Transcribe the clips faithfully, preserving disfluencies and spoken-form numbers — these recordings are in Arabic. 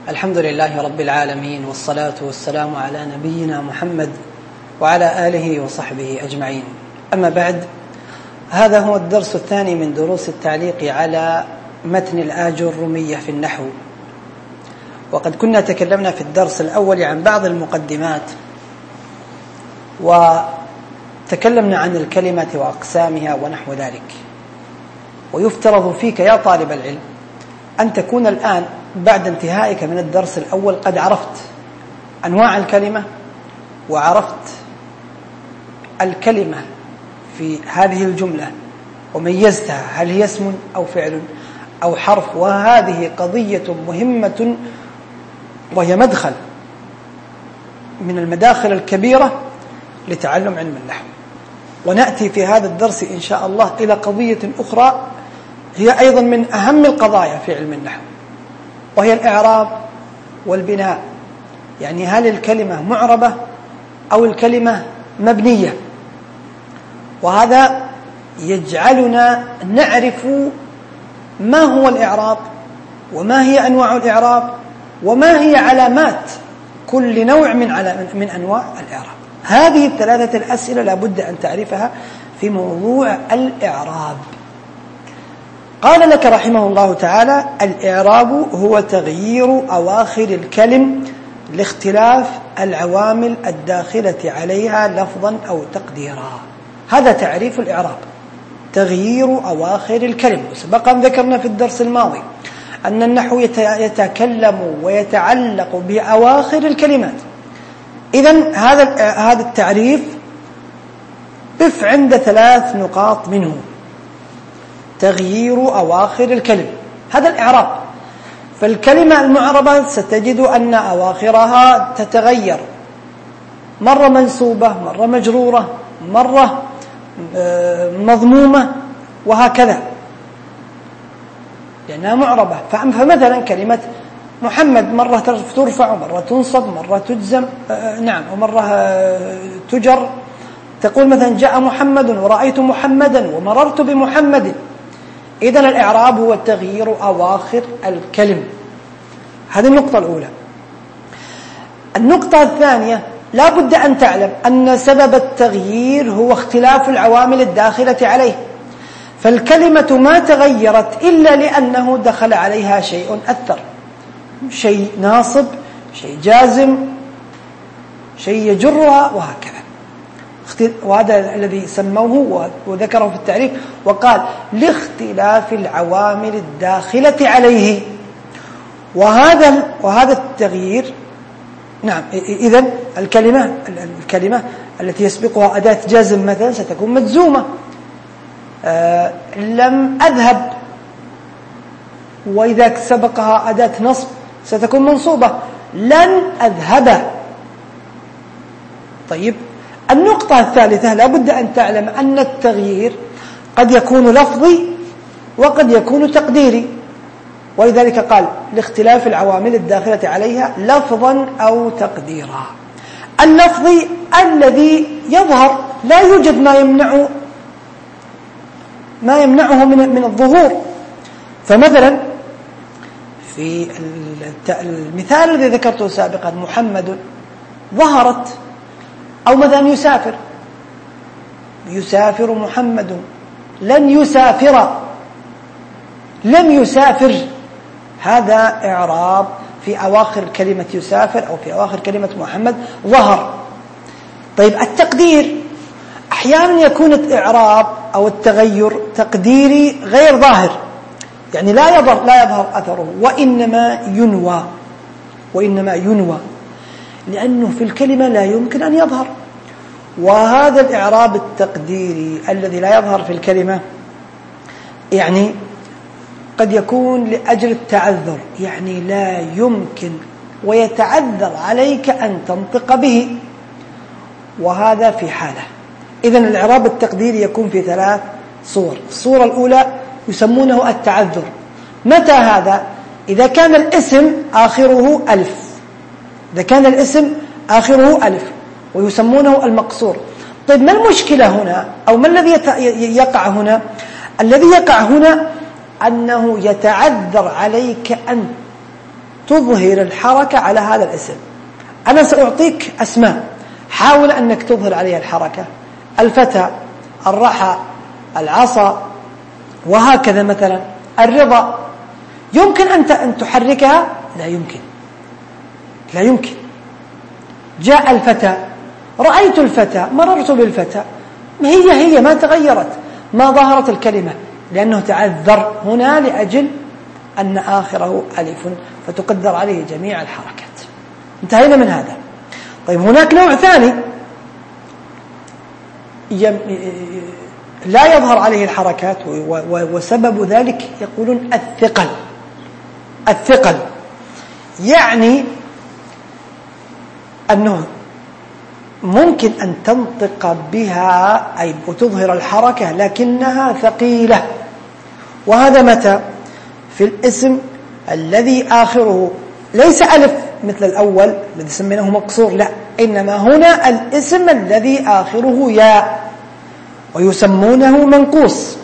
الحمد لله رب العالمين، والصلاة والسلام على نبينا محمد وعلى آله وصحبه أجمعين. أما بعد، هذا هو الدرس الثاني من دروس التعليق على متن الآجر الرومية في النحو. وقد كنا تكلمنا في الدرس الأول عن بعض المقدمات، وتكلمنا عن الكلمة وأقسامها ونحو ذلك. ويفترض فيك يا طالب العلم أن تكون الآن بعد انتهائك من الدرس الأول قد عرفت أنواع الكلمة، وعرفت الكلمة في هذه الجملة وميزتها، هل هي اسم أو فعل أو حرف. وهذه قضية مهمة، وهي مدخل من المداخل الكبيرة لتعلم علم النحو. ونأتي في هذا الدرس إن شاء الله إلى قضية أخرى هي أيضا من أهم القضايا في علم النحو، وهي الإعراب والبناء. يعني هل الكلمة معربة أو الكلمة مبنية؟ وهذا يجعلنا نعرف ما هو الإعراب، وما هي أنواع الإعراب، وما هي علامات كل نوع من من أنواع الإعراب. هذه الثلاثة الأسئلة لابد أن تعرفها في موضوع الإعراب. قال لك رحمه الله تعالى: الإعراب هو تغيير أواخر الكلم لاختلاف العوامل الداخلة عليها لفظا أو تقديرا. هذا تعريف الإعراب، تغيير أواخر الكلم. وسبق أن ذكرنا في الدرس الماضي أن النحو يتكلم ويتعلق بأواخر الكلمات. إذن هذا هذا التعريف قف عند ثلاث نقاط منه: تغيير أواخر الكلم، هذا الإعراب. فالكلمة المعربة ستجد أن أواخرها تتغير، مرة منصوبة، مرة مجرورة، مرة مضمومة، وهكذا، لأنها معربة. فمثلا كلمة محمد مرة ترفع ومرة تنصب، مرة تجزم، نعم، ومرة تجر. تقول مثلا: جاء محمد ورأيت محمدا ومررت بمحمد. إذن الإعراب هو تغيير أواخر الكلم. هذه النقطة الأولى. النقطة الثانية: لا بد أن تعلم أن سبب التغيير هو اختلاف العوامل الداخلة عليه. فالكلمة ما تغيرت إلا لأنه دخل عليها شيء أثر، شيء ناصب، شيء جازم، شيء يجرها، وهكذا. وهذا الذي سموه وذكره في التعريف، وقال: لاختلاف العوامل الداخلة عليه. وهذا وهذا التغيير، نعم، إذن الكلمة الكلمة التي يسبقها أداة جزم مثلا ستكون مجزومة. آه لم أذهب، وإذا سبقها أداة نصب ستكون منصوبة. لن أذهب. طيب، النقطة الثالثة: لا بد أن تعلم أن التغيير قد يكون لفظي وقد يكون تقديري، ولذلك قال: لاختلاف العوامل الداخلة عليها لفظا أو تقديرا. اللفظي الذي يظهر، لا يوجد ما يمنع ما يمنعه من من الظهور. فمثلا في المثال الذي ذكرته سابقا، محمد، ظهرت. أو مثلا يسافر، يسافر محمد، لن يسافر، لم يسافر. هذا إعراب في أواخر كلمة يسافر أو في أواخر كلمة محمد ظهر. طيب، التقدير أحيانا يكون الإعراب أو التغير تقديري غير ظاهر، يعني لا يظهر لا يظهر أثره، وإنما ينوى وإنما ينوى لأنه في الكلمة لا يمكن أن يظهر. وهذا الإعراب التقديري الذي لا يظهر في الكلمة يعني قد يكون لأجل التعذر، يعني لا يمكن ويتعذر عليك أن تنطق به، وهذا في حالة. إذن الإعراب التقديري يكون في ثلاث صور. الصورة الأولى يسمونه التعذر. متى هذا؟ إذا كان الاسم آخره ألف، إذا كان الاسم آخره ألف، ويسمونه المقصور. طيب، ما المشكلة هنا، أو ما الذي يقع هنا؟ الذي يقع هنا أنه يتعذر عليك أن تظهر الحركة على هذا الاسم. أنا سأعطيك أسماء، حاول أنك تظهر عليها الحركة: الفتى، الرحى، العصا، وهكذا. مثلا الرضا، يمكن أنت أن تحركها؟ لا يمكن، لا يمكن. جاء الفتى، رأيت الفتى، مررت بالفتى، هي هي ما تغيرت، ما ظهرت الكلمة، لأنه تعذر هنا لأجل أن آخره ألف فتقدر عليه جميع الحركات. انتهينا من هذا. طيب هناك نوع ثاني لا يظهر عليه الحركات، وسبب ذلك يقولون الثقل. الثقل يعني أنه ممكن أن تنطق بها أي وتظهر الحركة لكنها ثقيلة. وهذا متى؟ في الاسم الذي آخره ليس ألف مثل الأول الذي سميناه مقصور، لا، إنما هنا الاسم الذي آخره ياء ويسمونه منقوص.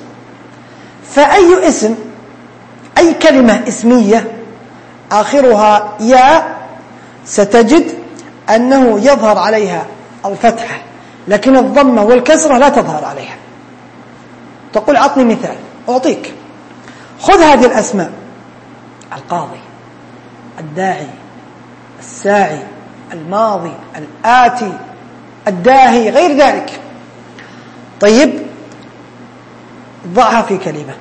فأي اسم، أي كلمة اسمية آخرها ياء ستجد أنه يظهر عليها الفتحة، لكن الضمة والكسرة لا تظهر عليها. تقول أعطني مثال، أعطيك. خذ هذه الأسماء: القاضي، الداعي، الساعي، الماضي، الآتي، الداهي، غير ذلك. طيب ضعها في كلمة،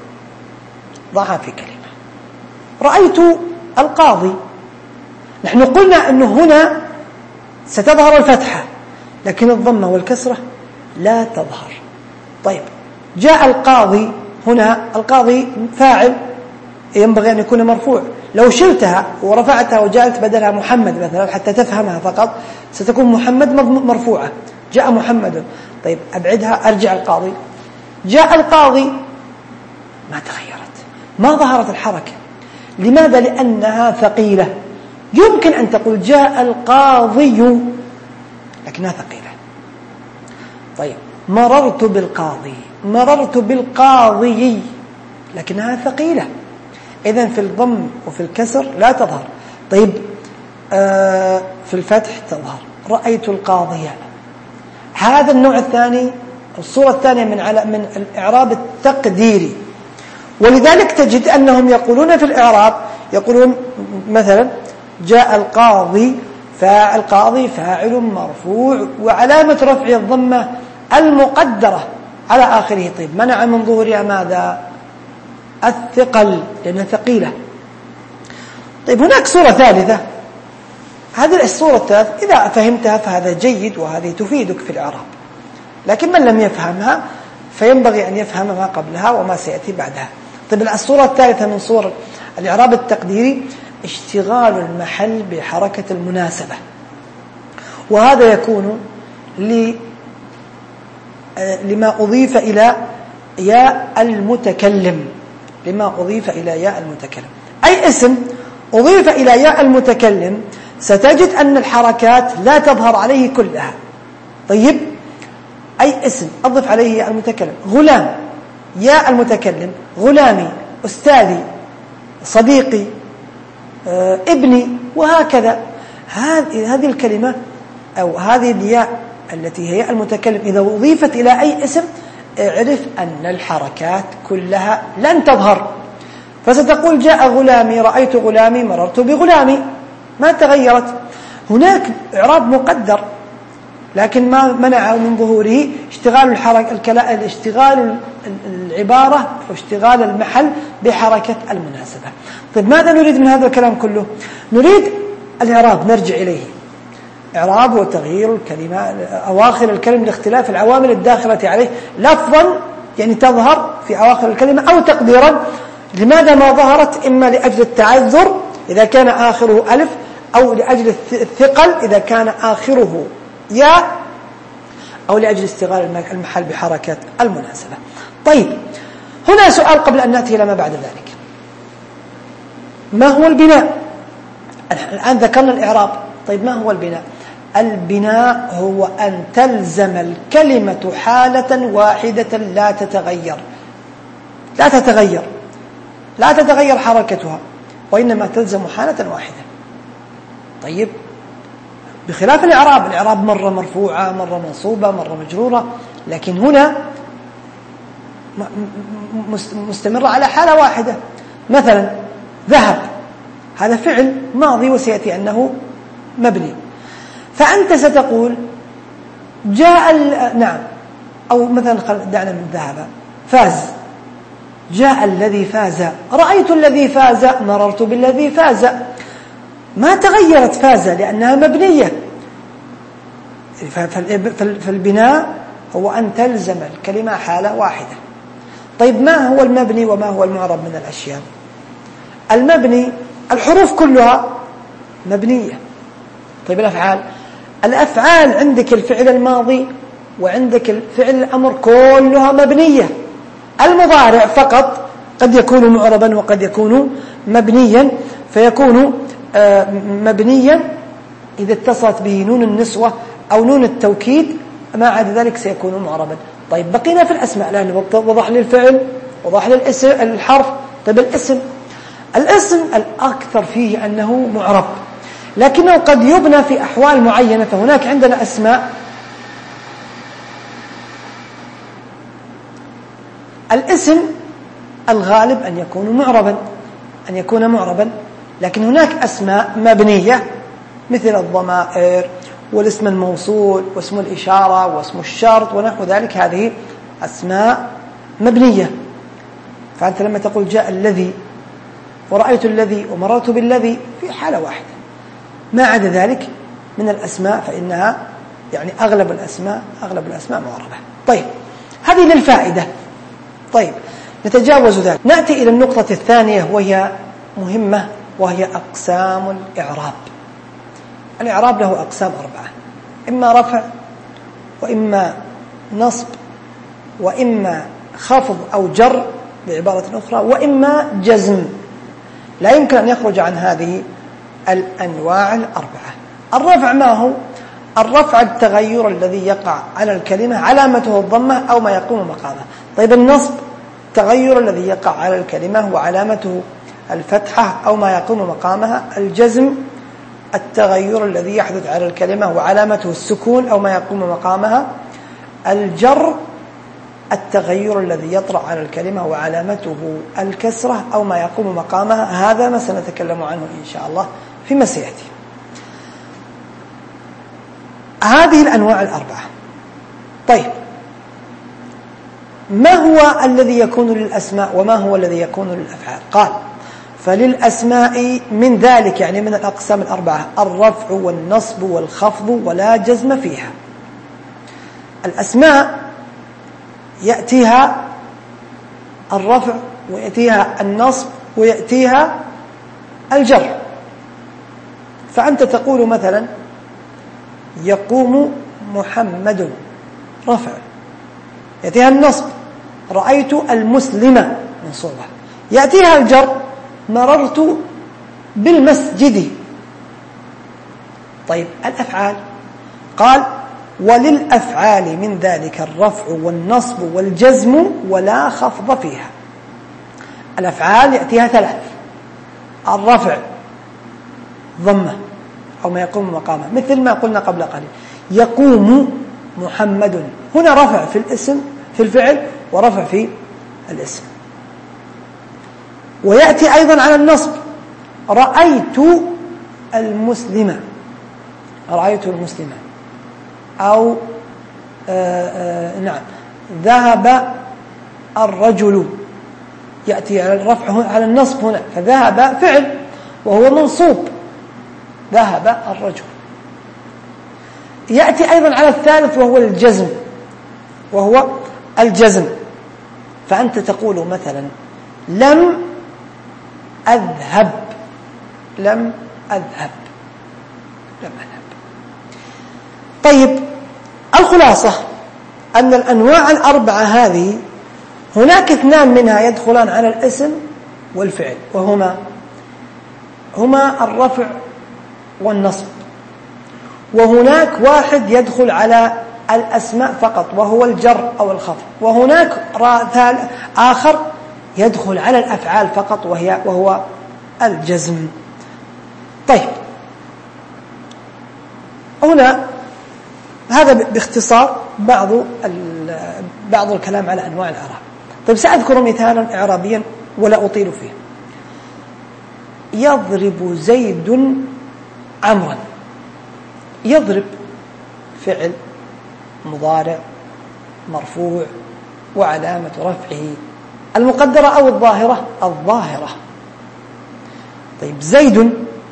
ضعها في كلمة. رأيت القاضي، نحن قلنا أنه هنا ستظهر الفتحة لكن الضمة والكسرة لا تظهر. طيب جاء القاضي، هنا القاضي فاعل ينبغي أن يكون مرفوع، لو شلتها ورفعتها وجعلت بدلها محمد مثلا حتى تفهمها فقط ستكون محمد مرفوعة. جاء محمد، طيب أبعدها، أرجع القاضي. جاء القاضي، ما تغيرت، ما ظهرت الحركة. لماذا؟ لأنها ثقيلة. يمكن أن تقول جاء القاضي لكنها ثقيلة. طيب مررت بالقاضي، مررت بالقاضي، لكنها ثقيلة، إذن في الضم وفي الكسر لا تظهر. طيب آه في الفتح تظهر. رأيت القاضية. هذا النوع الثاني، الصورة الثانية من على من الإعراب التقديري. ولذلك تجد أنهم يقولون في الإعراب، يقولون مثلا جاء القاضي، فاعل قاضي فاعل مرفوع وعلامة رفع الضمة المقدرة على آخره. طيب منع من ظهورها ماذا؟ الثقل، لأنها ثقيلة. طيب هناك صورة ثالثة، هذه الصورة الثالثة إذا فهمتها فهذا جيد وهذه تفيدك في الإعراب، لكن من لم يفهمها فينبغي أن يفهم ما قبلها وما سيأتي بعدها. طيب الصورة الثالثة من صور الإعراب التقديري اشتغال المحل بحركة المناسبة، وهذا يكون لما أضيف إلى ياء المتكلم، لما أضيف إلى ياء المتكلم. أي اسم أضيف إلى ياء المتكلم ستجد أن الحركات لا تظهر عليه كلها. طيب أي اسم أضف عليه ياء المتكلم: غلام، ياء المتكلم، غلامي، أستاذي، صديقي، آه، ابني، وهكذا. هذه الكلمة أو هذه الياء التي هي المتكلم إذا أضيفت إلى أي اسم اعرف أن الحركات كلها لن تظهر. فستقول جاء غلامي، رأيت غلامي، مررت بغلامي، ما تغيرت. هناك إعراب مقدر لكن ما منع من ظهوره اشتغال الحركة، اشتغال العبارة واشتغال المحل بحركة المناسبة. طيب ماذا نريد من هذا الكلام كله؟ نريد الإعراب، نرجع إليه. إعراب وتغيير الكلمة، أواخر الكلمة لاختلاف العوامل الداخلة عليه، لفظا يعني تظهر في أواخر الكلمة، أو تقديرا لماذا ما ظهرت، إما لأجل التعذر إذا كان آخره ألف، أو لأجل الثقل إذا كان آخره ياء، أو لأجل استغلال المحل بحركة المناسبة. طيب هنا سؤال قبل أن نأتي إلى ما بعد ذلك: ما هو البناء؟ الآن ذكرنا الإعراب، طيب ما هو البناء؟ البناء هو أن تلزم الكلمة حالة واحدة لا تتغير، لا تتغير لا تتغير حركتها. وإنما تلزم حالة واحدة. طيب، بخلاف الإعراب، الإعراب مرة مرفوعة مرة منصوبة مرة مجرورة، لكن هنا مستمرة على حالة واحدة. مثلا ذهب، هذا فعل ماضي وسيأتي أنه مبني، فأنت ستقول جاء نعم، أو مثلا دعنا من ذهب، فاز، جاء الذي فاز، رأيت الذي فاز، مررت بالذي فاز. ما تغيرت فاز لأنها مبنية. فالبناء هو أن تلزم الكلمة حالة واحدة. طيب، ما هو المبني وما هو المعرب من الأشياء؟ المبني الحروف كلها مبنية. طيب، الأفعال الأفعال عندك الفعل الماضي وعندك الفعل الأمر كلها مبنية. المضارع فقط قد يكون معربا وقد يكون مبنيا، فيكون مبنيا إذا اتصلت به نون النسوة أو نون التوكيد، ما عدا ذلك سيكون معربا. طيب، بقينا في الأسماء، لأنه وضح لي الفعل وضح لي الاسم الحرف. طيب، الاسم الاسم الأكثر فيه أنه معرب، لكنه قد يبنى في أحوال معينة. فهناك عندنا أسماء الاسم الغالب أن يكون معربا أن يكون معربا لكن هناك أسماء مبنية مثل الضمائر والاسم الموصول واسم الإشارة واسم الشرط ونحو ذلك، هذه أسماء مبنية. فأنت لما تقول جاء الذي ورأيت الذي ومررت بالذي في حالة واحدة، ما عدا ذلك من الأسماء فإنها يعني أغلب الأسماء أغلب الأسماء معربة. طيب، هذه للفائدة. طيب، نتجاوز ذلك، نأتي إلى النقطة الثانية وهي مهمة، وهي أقسام الإعراب. الإعراب له أقسام أربعة: إما رفع وإما نصب وإما خفض أو جر بعبارة أخرى وإما جزم. لا يمكن أن يخرج عن هذه الأنواع الأربعة. الرفع ما هو؟ الرفع التغير الذي يقع على الكلمة علامته الضمة أو ما يقوم مقامه. طيب، النصب التغير الذي يقع على الكلمة وعلامته الفتحة أو ما يقوم مقامها. الجزم التغير الذي يحدث على الكلمة وعلامته السكون أو ما يقوم مقامها. الجر التغير الذي يطرأ على الكلمة وعلامته الكسرة أو ما يقوم مقامها. هذا ما سنتكلم عنه إن شاء الله فيما سيأتي. هذه الأنواع الأربعة. طيب، ما هو الذي يكون للأسماء وما هو الذي يكون للأفعال؟ قال: فللأسماء من ذلك، يعني من الأقسام الأربعة، الرفع والنصب والخفض ولا جزم فيها. الأسماء يأتيها الرفع ويأتيها النصب ويأتيها الجر. فأنت تقول مثلا يقوم محمد، رفع. يأتيها النصب رأيت المسلمة، منصوبة. يأتيها الجر مررت بالمسجد. طيب، الأفعال قال: وللأفعال من ذلك الرفع والنصب والجزم ولا خفض فيها. الأفعال يأتيها ثلاث: الرفع ضمة أو ما يقوم مقامه، مثل ما قلنا قبل قليل يقوم محمد، هنا رفع في الاسم في الفعل ورفع في الاسم. ويأتي أيضا على النصب: رأيت المسلمة، رأيت المسلمة. أو آآ آآ نعم ذهب الرجل، يأتي على الرفع على النصب هنا، فذهب فعل وهو منصوب، ذهب الرجل. يأتي أيضا على الثالث وهو الجزم وهو الجزم فأنت تقول مثلا لم أذهب، لم أذهب، لم أذهب. طيب، الخلاصة أن الأنواع الأربعة هذه هناك اثنان منها يدخلان على الاسم والفعل، وهما هما الرفع والنصب، وهناك واحد يدخل على الأسماء فقط وهو الجر أو الخفض، وهناك آخر يدخل على الأفعال فقط وهي وهو الجزم. طيب هنا هذا باختصار بعض بعض الكلام على أنواع الإعراب. طيب سأذكر مثالا إعرابيا ولا أطيل فيه. يضرب زيد عمرا. يضرب فعل مضارع مرفوع وعلامة رفعه المقدرة أو الظاهرة الظاهرة. طيب زيد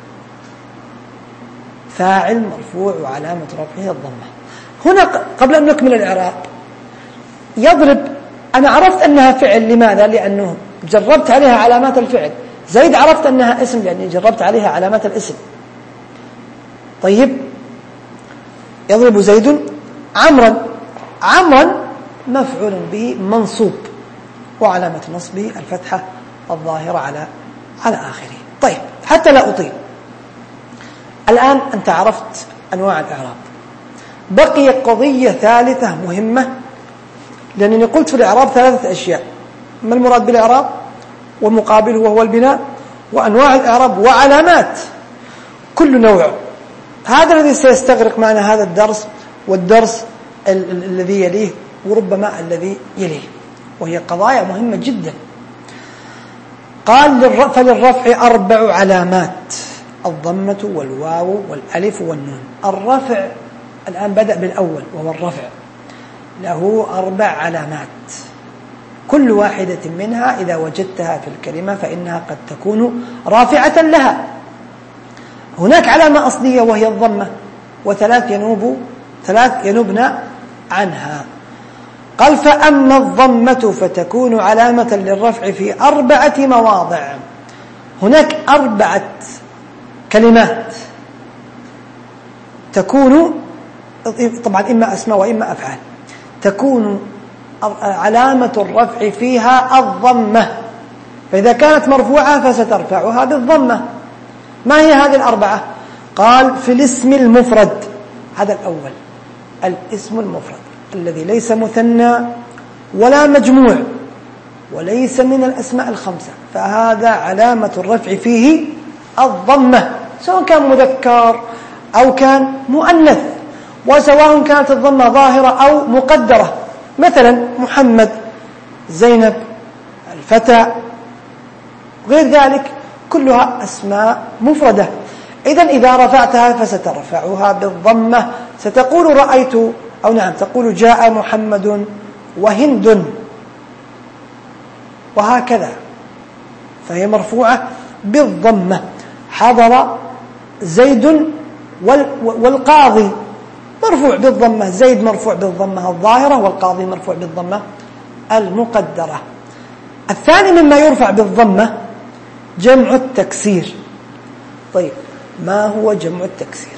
فاعل مرفوع وعلامة رفعه الضمة. هنا قبل أن نكمل الإعراب يضرب أنا عرفت أنها فعل. لماذا؟ لأنه جربت عليها علامات الفعل. زيد عرفت أنها اسم لأني جربت عليها علامات الاسم. طيب يضرب زيد عمرا. عمرا مفعول به منصوب وعلامة نصبه الفتحة الظاهرة على على آخره. طيب حتى لا أطيل، الآن أنت عرفت أنواع الإعراب. بقي قضية ثالثة مهمة، لأنني قلت في الإعراب ثلاثة أشياء: ما المراد بالإعراب، والمقابل وهو البناء، وأنواع الإعراب، وعلامات كل نوع. هذا الذي سيستغرق معنا هذا الدرس والدرس ال- ال- الذي يليه وربما الذي يليه، وهي قضايا مهمة جدا. قال فللرفع أربع علامات: الضمة والواو والألف والنون. الرفع الآن بدأ بالأول وهو الرفع، له أربع علامات، كل واحدة منها إذا وجدتها في الكلمة فإنها قد تكون رافعة لها. هناك علامة أصلية وهي الضمة، وثلاث ينوب ثلاث ينوبن عنها. قال فأما الضمة فتكون علامة للرفع في أربعة مواضع. هناك أربعة كلمات تكون طبعا إما أسماء وإما أفعال، تكون علامة الرفع فيها الضمة، فإذا كانت مرفوعة فسترفعها بالضمة. ما هي هذه الأربعة؟ قال في الاسم المفرد. هذا الأول، الاسم المفرد الذي ليس مثنى ولا مجموع وليس من الأسماء الخمسة، فهذا علامة الرفع فيه الضمة، سواء كان مذكر أو كان مؤنث، وسواء كانت الضمة ظاهرة أو مقدرة. مثلا محمد، زينب، الفتى، غير ذلك كلها أسماء مفردة. إذن إذا رفعتها فسترفعها بالضمة، ستقول رأيت، أو نعم تقول جاء محمد وهند، وهكذا، فهي مرفوعة بالضمة. حضر زيد والقاضي مرفوع بالضمة، زيد مرفوع بالضمة الظاهرة، والقاضي مرفوع بالضمة المقدرة. الثاني مما يرفع بالضمة جمع التكسير. طيب ما هو جمع التكسير؟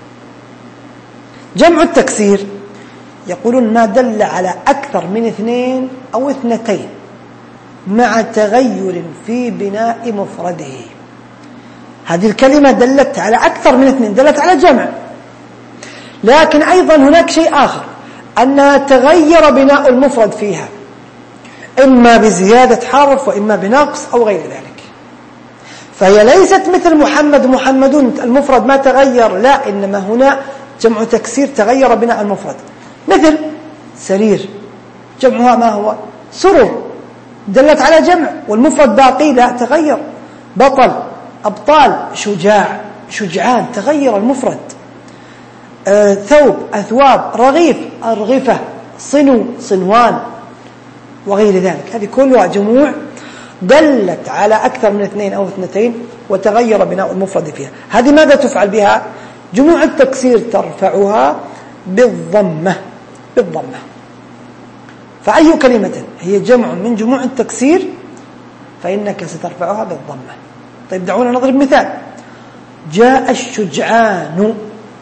جمع التكسير يقولون ما دل على أكثر من اثنين أو اثنتين مع تغير في بناء مفرده. هذه الكلمة دلت على أكثر من اثنين، دلت على جمع، لكن أيضا هناك شيء آخر، أنها تغير بناء المفرد فيها، إما بزيادة حرف وإما بنقص أو غير ذلك. فهي ليست مثل محمد محمدون المفرد ما تغير، لا، إنما هنا جمع تكسير تغير بناء المفرد. مثل سرير، جمعها ما هو؟ سرر، دلت على جمع والمفرد باقي، لا تغير. بطل، أبطال، شجاع، شجعان، تغير المفرد. آه، ثوب، أثواب، رغيف، أرغفة، صنو، صنوان، وغير ذلك. هذه كلها جموع دلت على أكثر من اثنين أو اثنتين وتغير بناء المفرد فيها. هذه ماذا تفعل بها؟ جموع التكسير ترفعها بالضمة بالضمة. فأي كلمة هي جمع من جموع التكسير فإنك سترفعها بالضمة. طيب دعونا نضرب مثال. جاء الشجعان،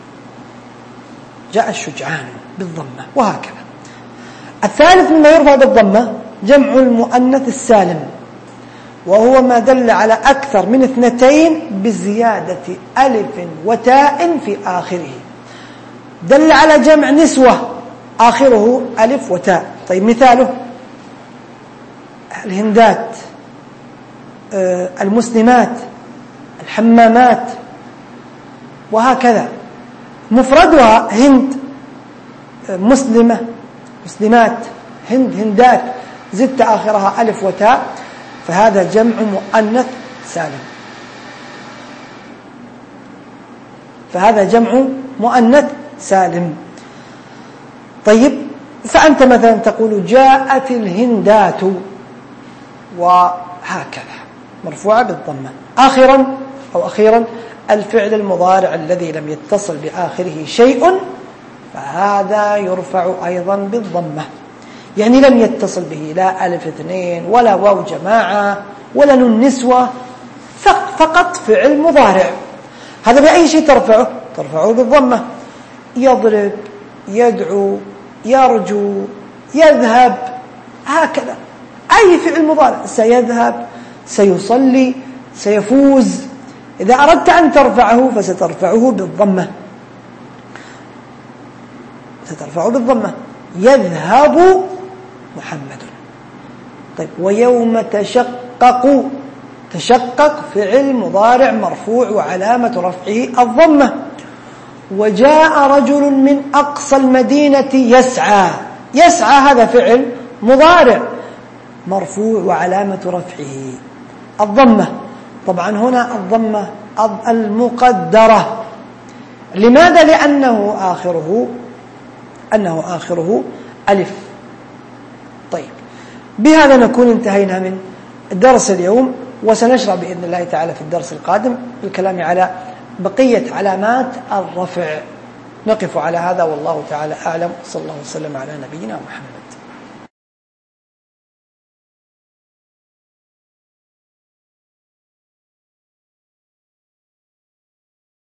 جاء الشجعان بالضمة، وهكذا. الثالث مما يرفع بالضمة جمع المؤنث السالم، وهو ما دل على أكثر من اثنتين بزيادة ألف وتاء في آخره. دل على جمع نسوة آخره ألف وتاء. طيب مثاله الهندات، المسلمات، الحمامات، وهكذا. مفردها هند مسلمة مسلمات، هند هندات، زدت آخرها ألف وتاء، فهذا جمع مؤنث سالم. فهذا جمع مؤنث سالم. طيب، فأنت مثلا تقول جاءت الهندات، وهكذا مرفوعة بالضمة. آخرا أو أخيرا الفعل المضارع الذي لم يتصل بآخره شيء فهذا يرفع أيضا بالضمة، يعني لم يتصل به لا ألف اثنين ولا واو جماعة ولا نون نسوة، فقط فعل مضارع. هذا بأي شيء ترفعه؟ ترفعه بالضمة. يضرب، يدعو، يرجو، يذهب، هكذا أي فعل مضارع. سيذهب، سيصلي، سيفوز. إذا أردت أن ترفعه فسترفعه بالضمة، سترفعه بالضمة. يذهب محمد. طيب، ويوم تشقق، تشقق فعل مضارع مرفوع وعلامة رفعه الضمة. وجاء رجل من أقصى المدينة يسعى، يسعى هذا فعل مضارع مرفوع وعلامة رفعه الضمة. طبعا هنا الضمة المقدرة. لماذا؟ لأنه آخره أنه آخره ألف. طيب، بهذا نكون انتهينا من درس اليوم، وسنشرع بإذن الله تعالى في الدرس القادم بالكلام على بقية علامات الرفع. نقف على هذا والله تعالى أعلم، صلى الله وسلم على نبينا محمد.